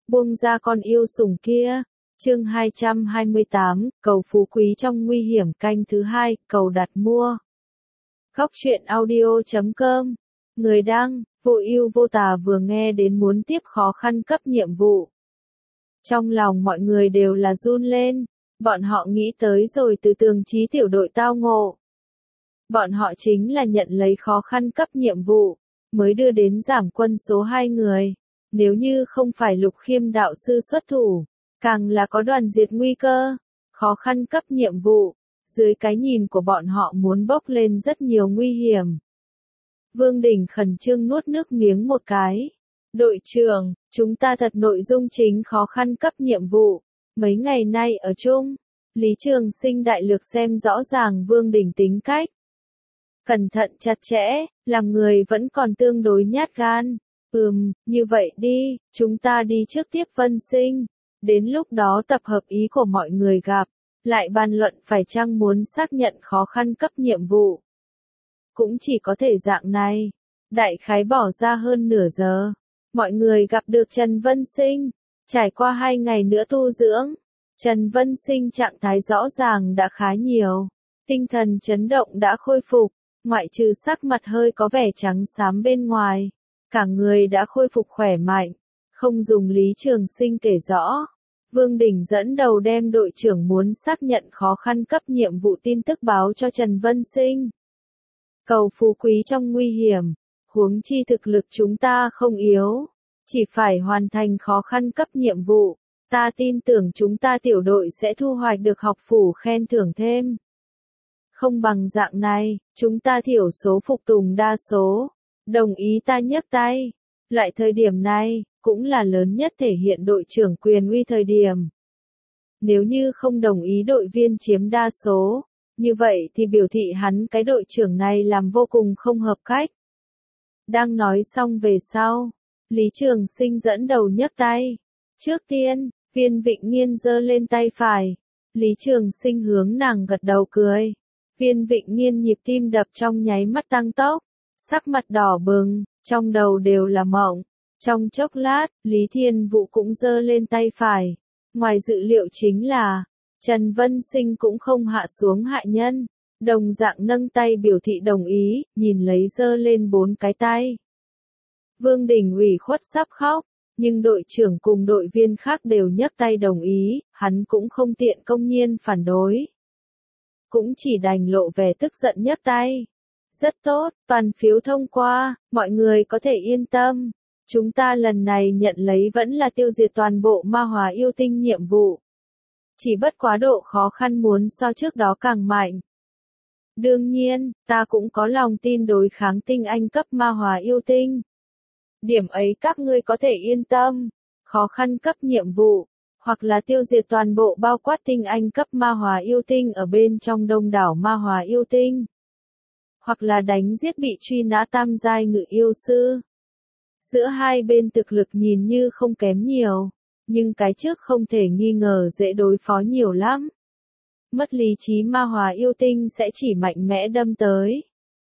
buông ra con yêu sủng kia. Chương 228, cầu phú quý trong nguy hiểm canh thứ 2, cầu đặt mua. Góc truyện audio.com. Người đăng, vô ưu vô tà vừa nghe đến muốn tiếp khó khăn cấp nhiệm vụ. Trong lòng mọi người đều là run lên, bọn họ nghĩ tới rồi từ tường trí tiểu đội tao ngộ. Bọn họ chính là nhận lấy khó khăn cấp nhiệm vụ, mới đưa đến giảm quân số 2 người. Nếu như không phải Lục Khiêm đạo sư xuất thủ, càng là có đoàn diệt nguy cơ, khó khăn cấp nhiệm vụ, dưới cái nhìn của bọn họ muốn bốc lên rất nhiều nguy hiểm. Vương Đình khẩn trương nuốt nước miếng một cái. Đội trưởng, chúng ta thật nội dung chính khó khăn cấp nhiệm vụ, mấy ngày nay ở chung. Lý Trường Sinh đại lược xem rõ ràng Vương Đình tính cách. Cẩn thận chặt chẽ, làm người vẫn còn tương đối nhát gan. Như vậy đi, chúng ta đi trước tiếp Vân Sinh. Đến lúc đó tập hợp ý của mọi người gặp, lại bàn luận phải chăng muốn xác nhận khó khăn cấp nhiệm vụ. Cũng chỉ có thể dạng này. Đại khái bỏ ra hơn nửa giờ. Mọi người gặp được Trần Vân Sinh. Trải qua 2 ngày nữa tu dưỡng, Trần Vân Sinh trạng thái rõ ràng đã khá nhiều. Tinh thần chấn động đã khôi phục, ngoại trừ sắc mặt hơi có vẻ trắng xám bên ngoài. Cả người đã khôi phục khỏe mạnh. Không dùng Lý Trường Sinh kể rõ. Vương Đình dẫn đầu đem đội trưởng muốn xác nhận khó khăn cấp nhiệm vụ tin tức báo cho Trần Vân Sinh. Cầu phú quý trong nguy hiểm, huống chi thực lực chúng ta không yếu, chỉ phải hoàn thành khó khăn cấp nhiệm vụ, ta tin tưởng chúng ta tiểu đội sẽ thu hoạch được học phủ khen thưởng thêm. Không bằng dạng này, chúng ta thiểu số phục tùng đa số, đồng ý ta nhấc tay. Lại thời điểm này, cũng là lớn nhất thể hiện đội trưởng quyền uy thời điểm. Nếu như không đồng ý đội viên chiếm đa số, như vậy thì biểu thị hắn cái đội trưởng này làm vô cùng không hợp cách. Đang nói xong về sau, Lý Trường Sinh dẫn đầu nhấc tay. Trước tiên, Viên Vịnh Nghiên giơ lên tay phải. Lý Trường Sinh hướng nàng gật đầu cười. Viên Vịnh Nghiên nhịp tim đập trong nháy mắt tăng tốc, sắc mặt đỏ bừng, trong đầu đều là mộng. Trong chốc lát, Lý Thiên Vũ cũng giơ lên tay phải. Ngoài dự liệu chính là, Trần Vân Sinh cũng không hạ xuống hạ nhân, đồng dạng nâng tay biểu thị đồng ý, nhìn lấy giơ lên 4 cái tay. Vương Đình ủy khuất sắp khóc, nhưng đội trưởng cùng đội viên khác đều nhấc tay đồng ý, hắn cũng không tiện công nhiên phản đối. Cũng chỉ đành lộ vẻ tức giận nhấc tay. Rất tốt, toàn phiếu thông qua, mọi người có thể yên tâm. Chúng ta lần này nhận lấy vẫn là tiêu diệt toàn bộ ma hóa yêu tinh nhiệm vụ. Chỉ bất quá độ khó khăn muốn so trước đó càng mạnh. Đương nhiên, ta cũng có lòng tin đối kháng tinh anh cấp ma hóa yêu tinh. Điểm ấy các ngươi có thể yên tâm. Khó khăn cấp nhiệm vụ, hoặc là tiêu diệt toàn bộ bao quát tinh anh cấp ma hóa yêu tinh ở bên trong đông đảo ma hóa yêu tinh. Hoặc là đánh giết bị truy nã tam giai ngự yêu sư. Giữa hai bên thực lực nhìn như không kém nhiều, nhưng cái trước không thể nghi ngờ dễ đối phó nhiều lắm. Mất lý trí ma hóa yêu tinh sẽ chỉ mạnh mẽ đâm tới.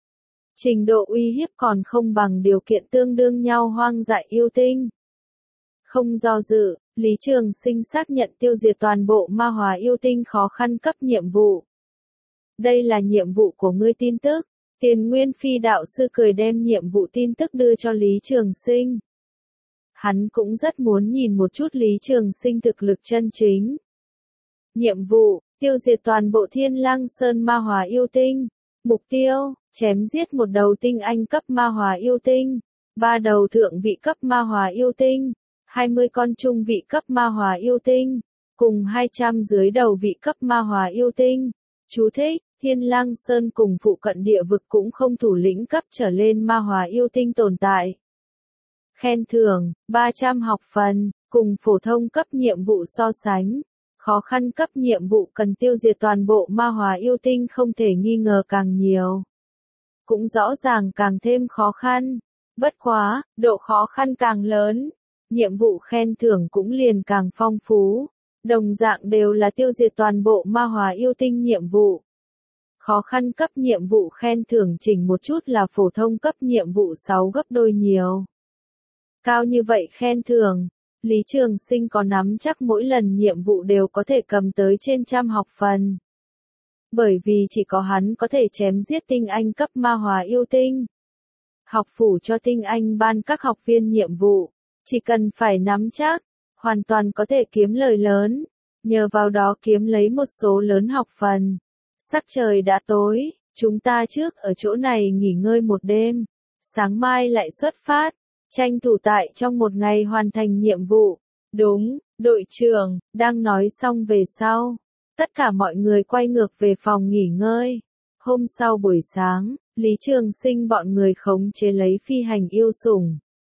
Trình độ uy hiếp còn không bằng điều kiện tương đương nhau hoang dại yêu tinh. Không do dự, Lý Trường Sinh xác nhận tiêu diệt toàn bộ ma hóa yêu tinh khó khăn cấp nhiệm vụ. Đây là nhiệm vụ của ngươi tin tức. Tiền Nguyên Phi đạo sư cười đem nhiệm vụ tin tức đưa cho Lý Trường Sinh. Hắn cũng rất muốn nhìn một chút Lý Trường Sinh thực lực chân chính. Nhiệm vụ, tiêu diệt toàn bộ Thiên Lăng Sơn ma hóa yêu tinh. Mục tiêu, chém giết một đầu tinh anh cấp ma hóa yêu tinh, 3 đầu thượng vị cấp ma hóa yêu tinh, 20 con trung vị cấp ma hóa yêu tinh, cùng 200 dưới đầu vị cấp ma hóa yêu tinh. Chú thích, Thiên Lăng Sơn cùng phụ cận địa vực cũng không thủ lĩnh cấp trở lên ma hóa yêu tinh tồn tại. Khen thưởng, 300 học phần, cùng phổ thông cấp nhiệm vụ so sánh. Khó khăn cấp nhiệm vụ cần tiêu diệt toàn bộ ma hóa yêu tinh không thể nghi ngờ càng nhiều. Cũng rõ ràng càng thêm khó khăn. Bất quá, độ khó khăn càng lớn, nhiệm vụ khen thưởng cũng liền càng phong phú. Đồng dạng đều là tiêu diệt toàn bộ ma hóa yêu tinh nhiệm vụ. Khó khăn cấp nhiệm vụ khen thưởng chỉnh một chút là phổ thông cấp nhiệm vụ 6 gấp đôi nhiều. Cao như vậy khen thưởng, Lý Trường Sinh có nắm chắc mỗi lần nhiệm vụ đều có thể cầm tới trên trăm học phần. Bởi vì chỉ có hắn có thể chém giết tinh anh cấp ma hóa yêu tinh. Học phủ cho tinh anh ban các học viên nhiệm vụ, chỉ cần phải nắm chắc, hoàn toàn có thể kiếm lời lớn, nhờ vào đó kiếm lấy một số lớn học phần. Sắc trời đã tối, chúng ta trước ở chỗ này nghỉ ngơi một đêm, sáng mai lại xuất phát, tranh thủ tại trong một ngày hoàn thành nhiệm vụ. Đúng, đội trưởng, đang nói xong về sau. Tất cả mọi người quay ngược về phòng nghỉ ngơi. Hôm sau buổi sáng, Lý Trường Sinh bọn người khống chế lấy phi hành yêu sủng,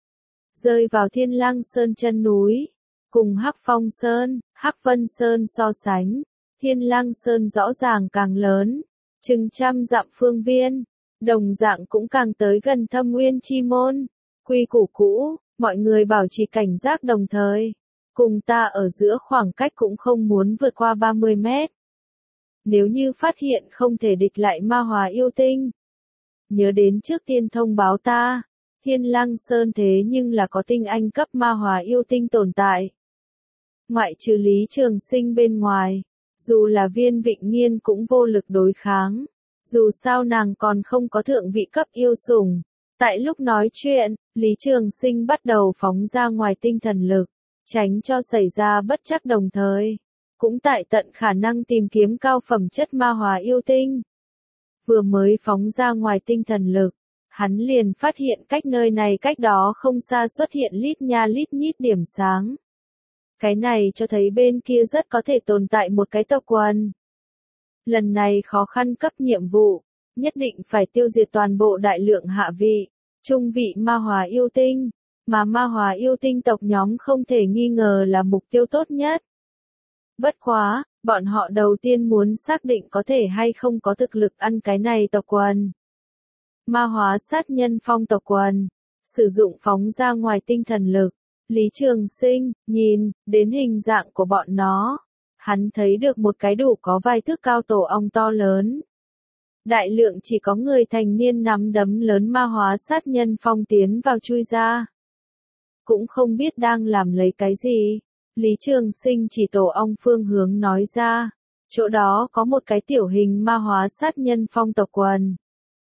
rơi vào Thiên Lăng Sơn chân núi. Cùng Hắc Phong Sơn, Hắc Vân Sơn so sánh, Thiên Lăng Sơn rõ ràng càng lớn, chừng trăm dặm phương viên, đồng dạng cũng càng tới gần Thâm Nguyên Chi Môn. Quy củ cũ, mọi người bảo trì cảnh giác đồng thời. Cùng ta ở giữa khoảng cách cũng không muốn vượt qua 30 mét. Nếu như phát hiện không thể địch lại ma hóa yêu tinh, nhớ đến trước tiên thông báo ta. Thiên Lăng Sơn thế nhưng là có tinh anh cấp ma hóa yêu tinh tồn tại. Ngoại trừ Lý Trường Sinh bên ngoài, dù là Viên Vịnh Nghiên cũng vô lực đối kháng. Dù sao nàng còn không có thượng vị cấp yêu sủng. Tại lúc nói chuyện, Lý Trường Sinh bắt đầu phóng ra ngoài tinh thần lực, tránh cho xảy ra bất trắc đồng thời. Cũng tại tận khả năng tìm kiếm cao phẩm chất ma hóa yêu tinh. Vừa mới phóng ra ngoài tinh thần lực, hắn liền phát hiện cách nơi này cách đó không xa xuất hiện lít nha lít nhít điểm sáng. Cái này cho thấy bên kia rất có thể tồn tại một cái tộc quần. Lần này khó khăn cấp nhiệm vụ, nhất định phải tiêu diệt toàn bộ đại lượng hạ vị, trung vị ma hóa yêu tinh, mà ma hóa yêu tinh tộc nhóm không thể nghi ngờ là mục tiêu tốt nhất. Bất quá, bọn họ đầu tiên muốn xác định có thể hay không có thực lực ăn cái này tộc quần. Ma hóa sát nhân phong tộc quần, sử dụng phóng ra ngoài tinh thần lực. Lý Trường Sinh, nhìn, đến hình dạng của bọn nó. Hắn thấy được một cái đủ có vài thước cao tổ ong to lớn. Đại lượng chỉ có người thành niên nắm đấm lớn ma hóa sát nhân phong tiến vào chui ra. Cũng không biết đang làm lấy cái gì. Lý Trường Sinh chỉ tổ ong phương hướng nói ra. Chỗ đó có một cái tiểu hình ma hóa sát nhân phong tộc quần.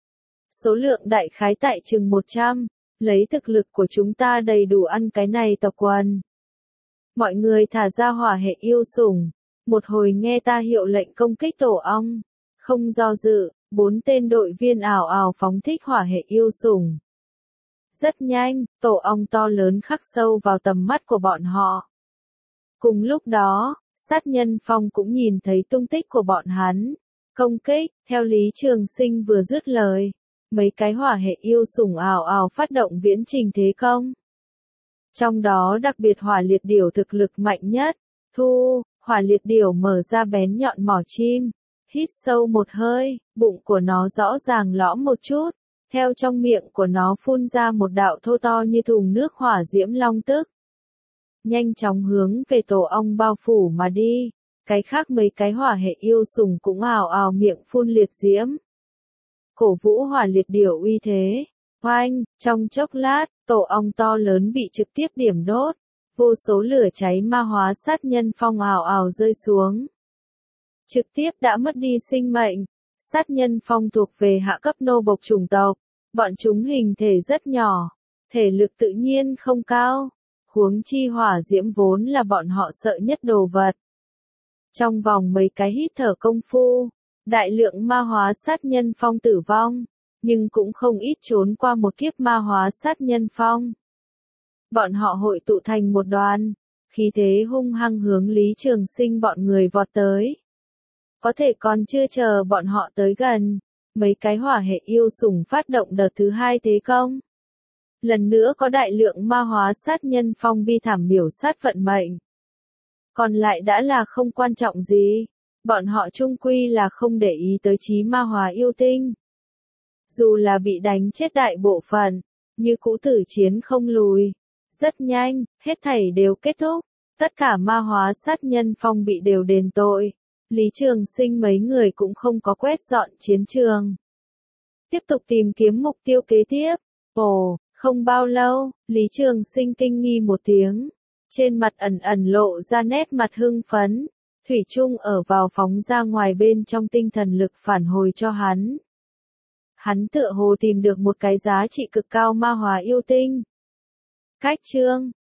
Số lượng đại khái tại chừng 100. Lấy thực lực của chúng ta đầy đủ ăn cái này tộc quần. Mọi người thả ra hỏa hệ yêu sủng. Một hồi nghe ta hiệu lệnh công kích tổ ong. Không do dự, 4 tên đội viên ảo ảo phóng thích hỏa hệ yêu sủng. Rất nhanh, tổ ong to lớn khắc sâu vào tầm mắt của bọn họ. Cùng lúc đó, sát nhân phong cũng nhìn thấy tung tích của bọn hắn. Công kích, theo Lý Trường Sinh vừa dứt lời. Mấy cái hỏa hệ yêu sủng ảo ảo phát động viễn trình thế công. Trong đó đặc biệt hỏa liệt điểu thực lực mạnh nhất. Hỏa liệt điểu mở ra bén nhọn mỏ chim. Hít sâu một hơi, bụng của nó rõ ràng lõm một chút. Theo trong miệng của nó phun ra một đạo thô to như thùng nước hỏa diễm long tức. Nhanh chóng hướng về tổ ong bao phủ mà đi. Cái khác mấy cái hỏa hệ yêu sủng cũng ảo ảo miệng phun liệt diễm. Cổ vũ hỏa liệt điểu uy thế. Oanh, trong chốc lát, tổ ong to lớn bị trực tiếp điểm đốt. Vô số lửa cháy ma hóa sát nhân phong ảo ảo rơi xuống. Trực tiếp đã mất đi sinh mệnh. Sát nhân phong thuộc về hạ cấp nô bộc chủng tộc. Bọn chúng hình thể rất nhỏ. Thể lực tự nhiên không cao. Huống chi hỏa diễm vốn là bọn họ sợ nhất đồ vật. Trong vòng mấy cái hít thở công phu, đại lượng ma hóa sát nhân phong tử vong, nhưng cũng không ít trốn qua một kiếp ma hóa sát nhân phong. Bọn họ hội tụ thành một đoàn, khí thế hung hăng hướng Lý Trường Sinh bọn người vọt tới. Có thể còn chưa chờ bọn họ tới gần, mấy cái hỏa hệ yêu sủng phát động đợt thứ 2 thế công. Lần nữa có đại lượng ma hóa sát nhân phong bi thảm miểu sát vận mệnh. Còn lại đã là không quan trọng gì. Bọn họ chung quy là không để ý tới chí ma hóa yêu tinh. Dù là bị đánh chết đại bộ phận, như cũ tử chiến không lùi. Rất nhanh, hết thảy đều kết thúc. Tất cả ma hóa sát nhân phong bị đều đền tội. Lý Trường Sinh mấy người cũng không có quét dọn chiến trường. Tiếp tục tìm kiếm mục tiêu kế tiếp. Không bao lâu, Lý Trường Sinh kinh nghi một tiếng. Trên mặt ẩn ẩn lộ ra nét mặt hưng phấn, thủy chung ở vào phóng ra ngoài bên trong tinh thần lực phản hồi cho hắn. Hắn tựa hồ tìm được một cái giá trị cực cao ma hóa yêu tinh. Cách chương